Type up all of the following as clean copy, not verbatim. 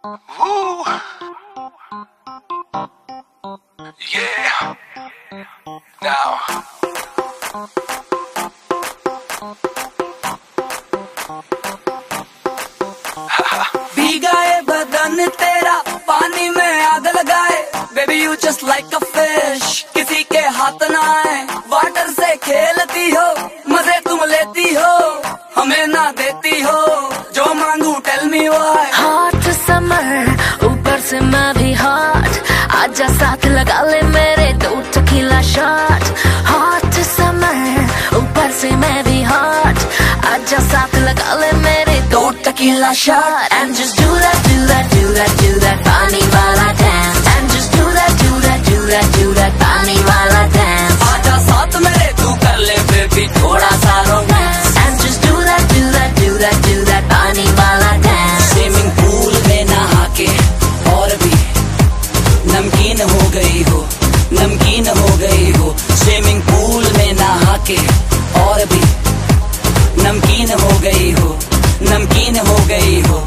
Woo. Yeah. Now. भीगा है बदन तेरा पानी में आग लगाए, baby you just like a fish, किसी के हाथ ना आए। वाटर से खेलती हो, मजे तुम लेती हो, हमें ना देती हो, जो मांगू tell me why. Hot summer ऊपर से मैं भी हॉट, आजा साथ लगा ले मेरे 2 टकीला शॉट। हॉट समर ऊपर से मैं भी हॉट, आजा साथ लगा ले मेरे 2 tequila shot. And just do that, do that, do that, do that पानी वाला dance। And just do that, do that, do that, do that पानी वाला dance। आजा साथ मेरे तू कर ले बेबी थोड़ा सा romance. And just do that, do that, do that, do that पानी वाला dance। स्विमिंग पूल में नहा के और भी नमकीन हो गई हो, नमकीन हो गई हो। स्विमिंग पूल में नहा के और भी नमकीन हो गई हो, नमकीन हो गई हो।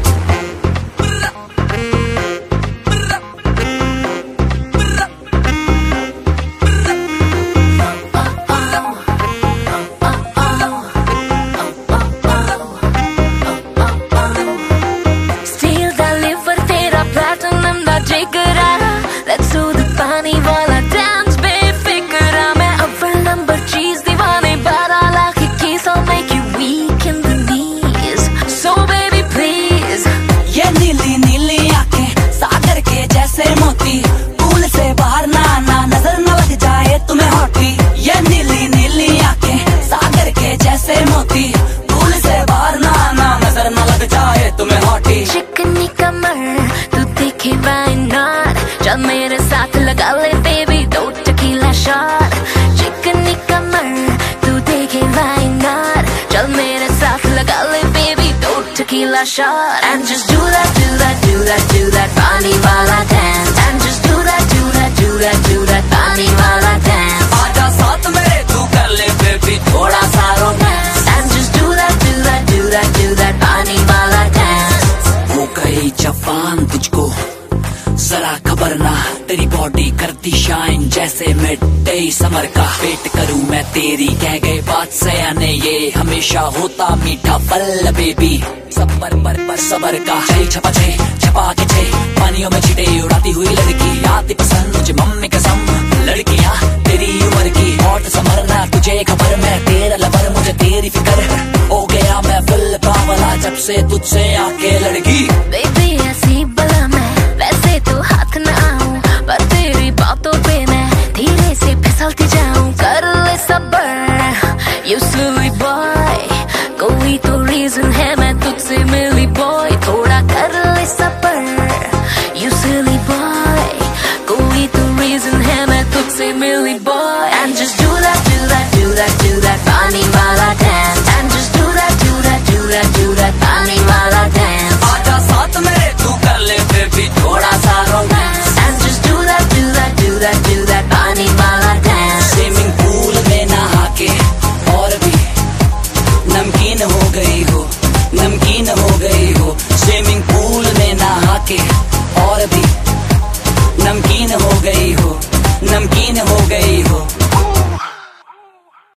Steal that liver तेरा platinum दा जिगरा, let's do the पानी वाला dance बेफिक्रा। मैं अव्वल नंबर चीज दीवाने 12 lakh keys, I'll make you weak in the knees, so baby please। ये नीली नीली आंखें सागर के जैसे मोती, पूल से बाहर ना आना नजर न लग जाए तुम्हें हॉटी। ये नीली नीली आंखें सागर के जैसे मोती, पूल से बाहर ना आना नजर न लग जाए तुम्हें हॉटी। चिकनी कमर तू देखे why not, चल मेरे साथ लगा ले baby 2 टकीला शॉट। चिकनी कमर तू देखे why not, चल मेरे साथ लगा ले baby 2 tequila shot. And just do that, do that, do that, do that पानी वाला dance। And just do that, do that, do that, do that पानी वाला dance। आजा साथ मेरे तू कर ले बेबी थोड़ा सा romance. And just do that, do that, do that, do that पानी वाला dance। हो गई जवान तुझको जरा खबर ना, तेरी बॉडी करती शाइन जैसे मिड डे समर का। वेट करूं मैं तेरी कह गए बात सयाने, ये हमेशा होता मीठा फल बेबी। सबर पर सबर का छई छपा छे छपा के छे, पानियों में छिटे उड़ाती हुई लड़की आती पसंद मुझे मम्मी कसम। लड़कियां तेरी उम्र की हॉट समर ना, तुझे खबर मैं तेरा लवर, मुझे तेरी फिक्र हो गया मैं फुल बावला जब से तुझसे